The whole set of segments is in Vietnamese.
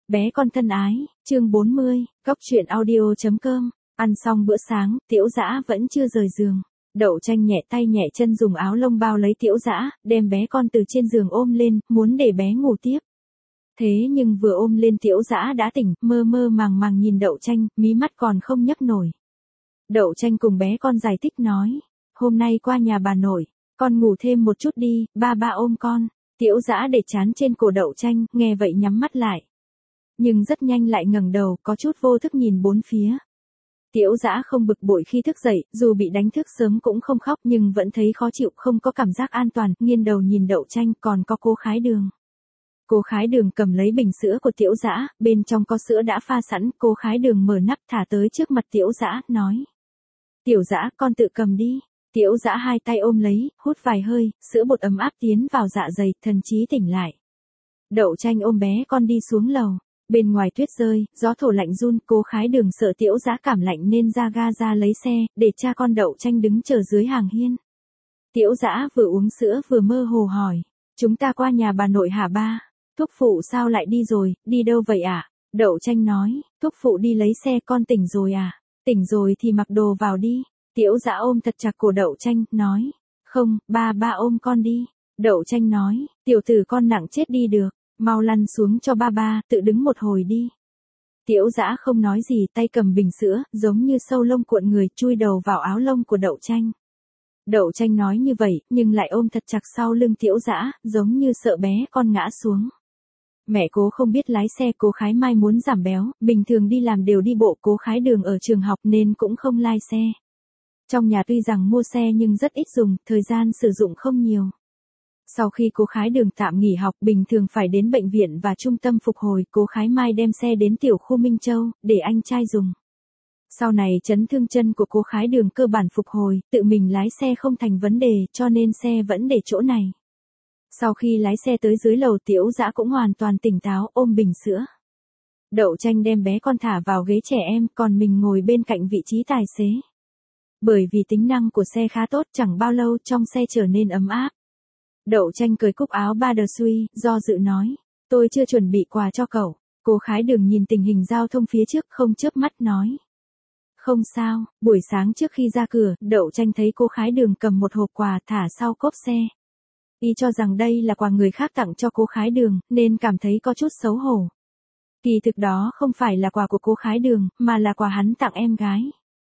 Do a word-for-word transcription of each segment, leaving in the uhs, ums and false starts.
Bé con thân ái, chương bốn mươi, cóc truyện audio chấm com. Ăn xong bữa sáng, Tiểu Dã vẫn chưa rời giường. Đậu Tranh nhẹ tay nhẹ chân dùng áo lông bao lấy Tiểu Dã, đem bé con từ trên giường ôm lên, muốn để bé ngủ tiếp. Thế nhưng vừa ôm lên Tiểu Dã đã tỉnh, mơ mơ màng màng nhìn Đậu Tranh, mí mắt còn không nhấc nổi. Đậu Tranh cùng bé con giải thích nói, hôm nay qua nhà bà nội, con ngủ thêm một chút đi, ba ba ôm con. Tiểu Dã để trán trên cổ Đậu Tranh, nghe vậy nhắm mắt lại. Nhưng rất nhanh lại ngẩng đầu, có chút vô thức nhìn bốn phía. Tiểu Dã không bực bội khi thức dậy, dù bị đánh thức sớm cũng không khóc nhưng vẫn thấy khó chịu, không có cảm giác an toàn, nghiêng đầu nhìn Đậu Tranh, còn có cô Khái Đường. Cô Khái Đường cầm lấy bình sữa của Tiểu Dã, bên trong có sữa đã pha sẵn, cô Khái Đường mở nắp thả tới trước mặt Tiểu Dã, nói: "Tiểu Dã, con tự cầm đi." Tiểu Dã hai tay ôm lấy, hút vài hơi, sữa bột ấm áp tiến vào dạ dày, thần trí tỉnh lại. Đậu Tranh ôm bé con đi xuống lầu. Bên ngoài tuyết rơi, gió thổi lạnh run, cô Khái Đường sợ Tiểu Dã cảm lạnh nên ra ga ra lấy xe, để cha con Đậu Tranh đứng chờ dưới hàng hiên. Tiểu Dã vừa uống sữa vừa mơ hồ hỏi, chúng ta qua nhà bà nội hả ba? Thúc phụ sao lại đi rồi, đi đâu vậy ạ? À? Đậu Tranh nói, thúc phụ đi lấy xe, con tỉnh rồi à? Tỉnh rồi thì mặc đồ vào đi. Tiểu Dã ôm thật chặt cổ Đậu Tranh, nói, không, ba ba ôm con đi. Đậu Tranh nói, tiểu tử con nặng chết đi được. Mau lăn xuống cho ba ba, tự đứng một hồi đi. Tiểu Dã không nói gì, tay cầm bình sữa, giống như sâu lông cuộn người, chui đầu vào áo lông của Đậu Tranh. Đậu Tranh nói như vậy, nhưng lại ôm thật chặt sau lưng Tiểu Dã, giống như sợ bé con ngã xuống. Mẹ Cố không biết lái xe, Cố Khái Mai muốn giảm béo, bình thường đi làm đều đi bộ, Cố Khái Đường ở trường học nên cũng không lai xe. Trong nhà tuy rằng mua xe nhưng rất ít dùng, thời gian sử dụng không nhiều. Sau khi cô Khái Đường tạm nghỉ học, bình thường phải đến bệnh viện và trung tâm phục hồi, cô Khái Mai đem xe đến tiểu khu Minh Châu, để anh trai dùng. Sau này chấn thương chân của cô Khái Đường cơ bản phục hồi, tự mình lái xe không thành vấn đề, cho nên xe vẫn để chỗ này. Sau khi lái xe tới dưới lầu, Tiểu Dã cũng hoàn toàn tỉnh táo, ôm bình sữa. Đậu Tranh đem bé con thả vào ghế trẻ em, còn mình ngồi bên cạnh vị trí tài xế. Bởi vì tính năng của xe khá tốt, chẳng bao lâu trong xe trở nên ấm áp. Đậu Tranh cởi cúc áo ba đờ suy, do dự nói, tôi chưa chuẩn bị quà cho cậu. Cô Khái Đường nhìn tình hình giao thông phía trước, không chớp mắt nói, không sao. Buổi sáng trước khi ra cửa, Đậu Tranh thấy cô Khái Đường cầm một hộp quà thả sau cốp xe. Y cho rằng đây là quà người khác tặng cho cô Khái Đường, nên cảm thấy có chút xấu hổ. Kỳ thực đó không phải là quà của cô Khái Đường, mà là quà hắn tặng em gái.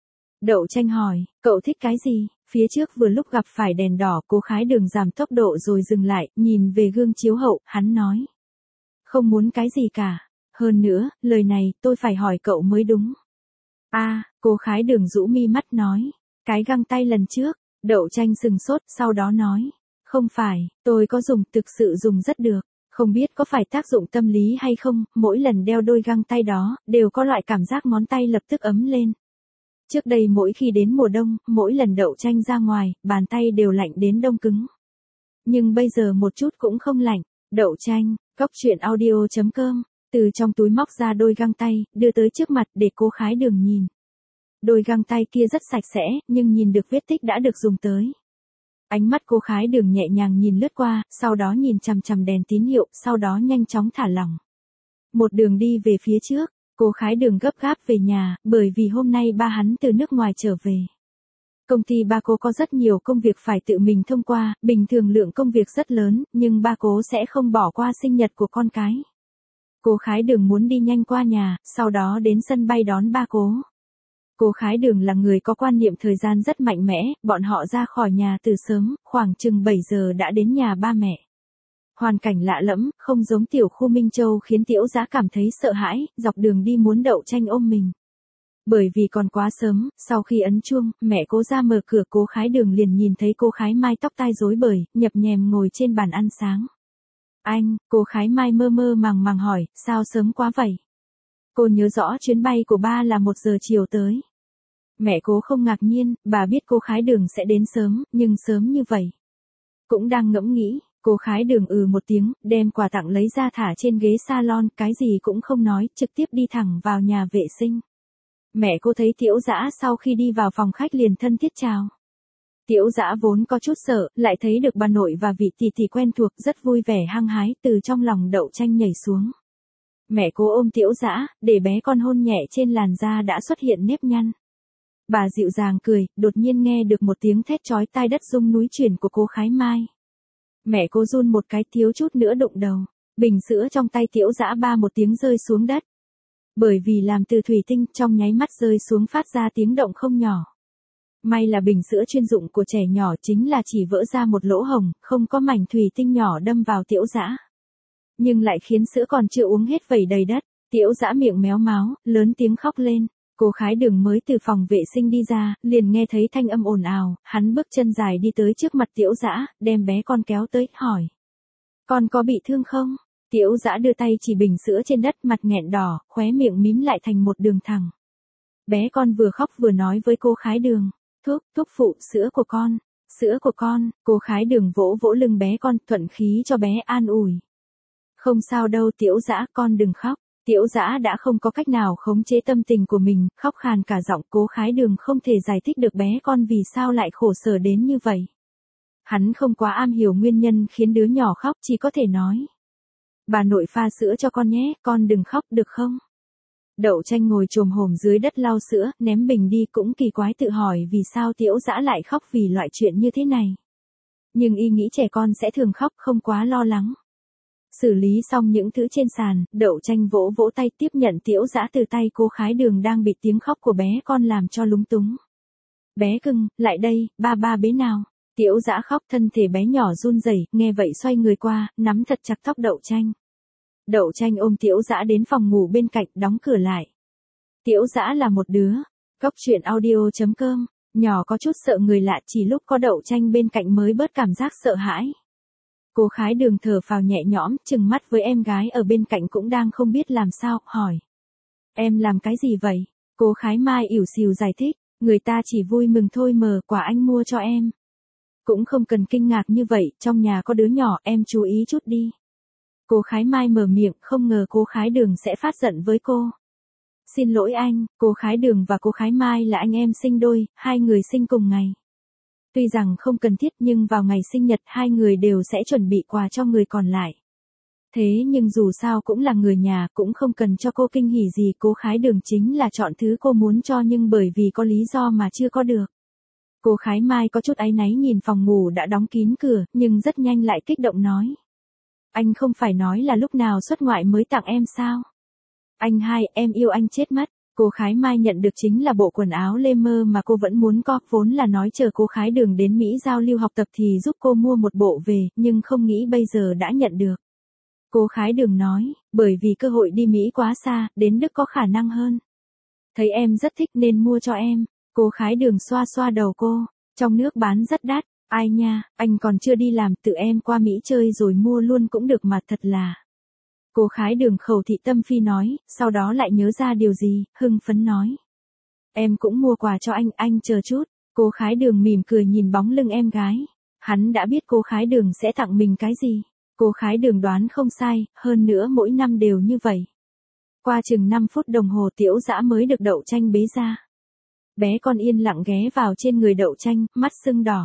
Đậu Tranh hỏi, cậu thích cái gì? Phía trước vừa lúc gặp phải đèn đỏ, cô Khái Đường giảm tốc độ rồi dừng lại, nhìn về gương chiếu hậu, hắn nói, không muốn cái gì cả. Hơn nữa, lời này, tôi phải hỏi cậu mới đúng. A, à, cô Khái Đường rũ mi mắt nói, cái găng tay lần trước. Đậu Tranh sừng sốt, sau đó nói, không phải, tôi có dùng, thực sự dùng rất được. Không biết có phải tác dụng tâm lý hay không, mỗi lần đeo đôi găng tay đó, đều có loại cảm giác ngón tay lập tức ấm lên. Trước đây mỗi khi đến mùa đông, mỗi lần Đậu Tranh ra ngoài, bàn tay đều lạnh đến đông cứng. Nhưng bây giờ một chút cũng không lạnh. Đậu Tranh, cóc truyện audio chấm com, từ trong túi móc ra đôi găng tay, đưa tới trước mặt để cô Khái Đường nhìn. Đôi găng tay kia rất sạch sẽ, nhưng nhìn được vết tích đã được dùng tới. Ánh mắt cô Khái Đường nhẹ nhàng nhìn lướt qua, sau đó nhìn chằm chằm đèn tín hiệu, sau đó nhanh chóng thả lỏng. Một đường đi về phía trước. Cô Khái Đường gấp gáp về nhà, bởi vì hôm nay ba hắn từ nước ngoài trở về. Công ty ba cô có rất nhiều công việc phải tự mình thông qua, bình thường lượng công việc rất lớn, nhưng ba cô sẽ không bỏ qua sinh nhật của con cái. Cô Khái Đường muốn đi nhanh qua nhà, sau đó đến sân bay đón ba cô. Cô Khái Đường là người có quan niệm thời gian rất mạnh mẽ, bọn họ ra khỏi nhà từ sớm, khoảng chừng bảy giờ đã đến nhà ba mẹ. Hoàn cảnh lạ lẫm, không giống tiểu khu Minh Châu khiến Tiểu Dã cảm thấy sợ hãi, dọc đường đi muốn Đậu Tranh ôm mình. Bởi vì còn quá sớm, sau khi ấn chuông, mẹ Cố ra mở cửa, cô Khái Đường liền nhìn thấy cô Khái Mai tóc tai rối bời, nhập nhèm ngồi trên bàn ăn sáng. Anh, cô Khái Mai mơ mơ màng màng hỏi, sao sớm quá vậy? Cô nhớ rõ chuyến bay của ba là một giờ chiều tới. Mẹ Cố không ngạc nhiên, bà biết cô Khái Đường sẽ đến sớm, nhưng sớm như vậy. Cũng đang ngẫm nghĩ. Cô Khái Đường ừ một tiếng, đem quà tặng lấy ra thả trên ghế salon, cái gì cũng không nói, trực tiếp đi thẳng vào nhà vệ sinh. Mẹ cô thấy Tiểu Dã sau khi đi vào phòng khách liền thân thiết chào. Tiểu Dã vốn có chút sợ, lại thấy được bà nội và vị tỷ tỷ quen thuộc, rất vui vẻ hăng hái, từ trong lòng Đậu Tranh nhảy xuống. Mẹ Cố ôm Tiễu Dã, để bé con hôn nhẹ trên làn da đã xuất hiện nếp nhăn. Bà dịu dàng cười, đột nhiên nghe được một tiếng thét chói tai đất rung núi chuyển của Cố Khái Mai. Mẹ Cố run một cái thiếu chút nữa đụng đầu, bình sữa trong tay Tiễu Dã ba một tiếng rơi xuống đất. Bởi vì làm từ thủy tinh, trong nháy mắt rơi xuống phát ra tiếng động không nhỏ. May là bình sữa chuyên dụng của trẻ nhỏ, chính là chỉ vỡ ra một lỗ hổng, không có mảnh thủy tinh nhỏ đâm vào Tiễu Dã. Nhưng lại khiến sữa còn chưa uống hết vẩy đầy đất. Tiễu Dã miệng méo máo, lớn tiếng khóc lên. Cố Khái Đường mới từ phòng vệ sinh đi ra, liền nghe thấy thanh âm ồn ào, hắn bước chân dài đi tới trước mặt Tiễu Dã, đem bé con kéo tới, hỏi. Con có bị thương không? Tiễu Dã đưa tay chỉ bình sữa trên đất, mặt nghẹn đỏ, khóe miệng mím lại thành một đường thẳng. Bé con vừa khóc vừa nói với Cố Khái Đường. Thúc, thúc phụ, sữa của con, sữa của con. Cố Khái Đường vỗ vỗ lưng bé con, thuận khí cho bé an ủi. Không sao đâu Tiễu Dã, con đừng khóc. Tiễu Dã đã không có cách nào khống chế tâm tình của mình, khóc khàn cả giọng. Cố Khái Đường không thể giải thích được bé con vì sao lại khổ sở đến như vậy. Hắn không quá am hiểu nguyên nhân khiến đứa nhỏ khóc, chỉ có thể nói. Bà nội pha sữa cho con nhé, con đừng khóc được không? Đậu Tranh ngồi chồm hổm dưới đất lau sữa, ném bình đi, cũng kỳ quái tự hỏi vì sao Tiễu Dã lại khóc vì loại chuyện như thế này. Nhưng y nghĩ trẻ con sẽ thường khóc, không quá lo lắng. Xử lý xong những thứ trên sàn, Đậu Tranh vỗ vỗ tay tiếp nhận Tiễu Dã từ tay Cố Khái Đường đang bị tiếng khóc của bé con làm cho lúng túng. Bé cưng, lại đây, ba ba bế nào. Tiễu Dã khóc, thân thể bé nhỏ run rẩy, nghe vậy xoay người qua, nắm thật chặt tóc Đậu Tranh. Đậu Tranh ôm Tiễu Dã đến phòng ngủ bên cạnh, đóng cửa lại. Tiễu Dã là một đứa. Cốc truyện audio chấm com, nhỏ có chút sợ người lạ, chỉ lúc có Đậu Tranh bên cạnh mới bớt cảm giác sợ hãi. Cố Khái Đường thở phào nhẹ nhõm, trừng mắt với em gái ở bên cạnh cũng đang không biết làm sao, hỏi. Em làm cái gì vậy? Cố Khái Mai ỉu xìu giải thích, người ta chỉ vui mừng thôi mờ, quà anh mua cho em. Cũng không cần kinh ngạc như vậy, trong nhà có đứa nhỏ, em chú ý chút đi. Cố Khái Mai mở miệng, không ngờ Cố Khái Đường sẽ phát giận với cô. Xin lỗi anh, Cố Khái Đường và Cố Khái Mai là anh em sinh đôi, hai người sinh cùng ngày. Tuy rằng không cần thiết nhưng vào ngày sinh nhật hai người đều sẽ chuẩn bị quà cho người còn lại. Thế nhưng dù sao cũng là người nhà, cũng không cần cho cô kinh hỉ gì. Cố Khái Đường chính là chọn thứ cô muốn cho nhưng bởi vì có lý do mà chưa có được. Cố Khái Mai có chút áy náy nhìn phòng ngủ đã đóng kín cửa, nhưng rất nhanh lại kích động nói. Anh không phải nói là lúc nào xuất ngoại mới tặng em sao? Anh hai, em yêu anh chết mất. Cố Khái Mai nhận được chính là bộ quần áo lê mơ mà cô vẫn muốn có, vốn là nói chờ Cố Khái Đường đến Mỹ giao lưu học tập thì giúp cô mua một bộ về, nhưng không nghĩ bây giờ đã nhận được. Cố Khái Đường nói, bởi vì cơ hội đi Mỹ quá xa, đến Đức có khả năng hơn. Thấy em rất thích nên mua cho em. Cố Khái Đường xoa xoa đầu cô, trong nước bán rất đắt, ai nha, anh còn chưa đi làm, tự em qua Mỹ chơi rồi mua luôn cũng được mà, thật là. Cố Khái Đường khẩu thị tâm phi nói, sau đó lại nhớ ra điều gì, hưng phấn nói. Em cũng mua quà cho anh, anh chờ chút. Cố Khái Đường mỉm cười nhìn bóng lưng em gái. Hắn đã biết Cố Khái Đường sẽ tặng mình cái gì. Cố Khái Đường đoán không sai, hơn nữa mỗi năm đều như vậy. Qua chừng năm phút đồng hồ Tiễu Dã mới được Đậu Tranh bế ra. Bé con yên lặng ghé vào trên người Đậu Tranh, mắt sưng đỏ.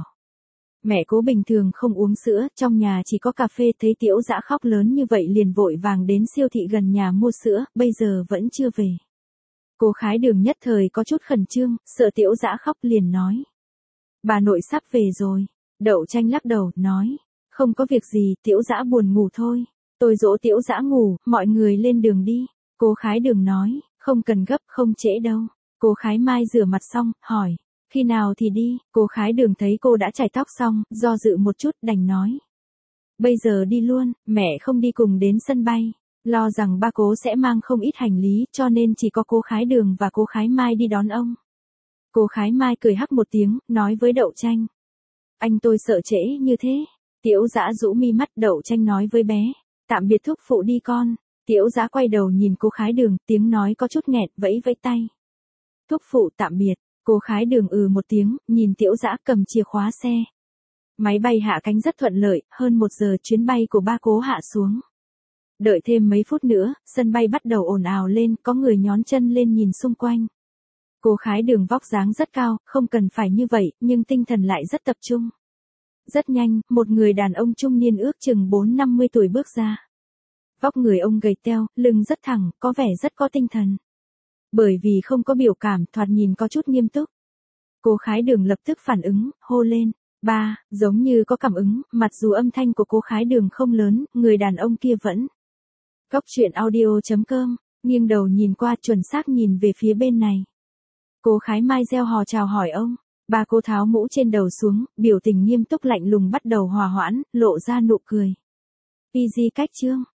Mẹ Cố bình thường không uống sữa, trong nhà chỉ có cà phê, thấy Tiễu Dã khóc lớn như vậy liền vội vàng đến siêu thị gần nhà mua sữa, bây giờ vẫn chưa về. Cố Khái Đường nhất thời có chút khẩn trương, sợ Tiễu Dã khóc liền nói. Bà nội sắp về rồi. Đậu Tranh lắc đầu, nói. Không có việc gì, Tiễu Dã buồn ngủ thôi. Tôi dỗ Tiễu Dã ngủ, mọi người lên đường đi. Cố Khái Đường nói, không cần gấp, không trễ đâu. Cố Khái Mai rửa mặt xong, hỏi. Khi nào thì đi? Cố Khái Đường thấy cô đã chải tóc xong, do dự một chút đành nói. Bây giờ đi luôn, mẹ không đi cùng đến sân bay. Lo rằng ba Cố sẽ mang không ít hành lý, cho nên chỉ có Cố Khái Đường và Cố Khái Mai đi đón ông. Cố Khái Mai cười hắc một tiếng, nói với Đậu Tranh. Anh tôi sợ trễ như thế. Tiễu Dã rũ mi mắt, Đậu Tranh nói với bé. Tạm biệt thúc phụ đi con. Tiễu Dã quay đầu nhìn Cố Khái Đường, tiếng nói có chút nghẹt, vẫy vẫy tay. Thúc phụ tạm biệt. Cố Khái Đường ừ một tiếng, nhìn Tiễu Dã cầm chìa khóa xe. Máy bay hạ cánh rất thuận lợi, hơn một giờ chuyến bay của ba Cố hạ xuống. Đợi thêm mấy phút nữa, sân bay bắt đầu ồn ào lên, có người nhón chân lên nhìn xung quanh. Cố Khái Đường vóc dáng rất cao, không cần phải như vậy, nhưng tinh thần lại rất tập trung. Rất nhanh, một người đàn ông trung niên ước chừng bốn năm mươi tuổi bước ra. Vóc người ông gầy teo, lưng rất thẳng, có vẻ rất có tinh thần. Bởi vì không có biểu cảm, thoạt nhìn có chút nghiêm túc. Cố Khái Đường lập tức phản ứng, hô lên. Ba, giống như có cảm ứng, mặc dù âm thanh của Cố Khái Đường không lớn, người đàn ông kia vẫn. Góc truyện audio chấm com, nghiêng đầu nhìn qua chuẩn xác nhìn về phía bên này. Cố Khái Mai reo hò chào hỏi ông. Ba cô tháo mũ trên đầu xuống, biểu tình nghiêm túc lạnh lùng bắt đầu hòa hoãn, lộ ra nụ cười. pê giê cách chương.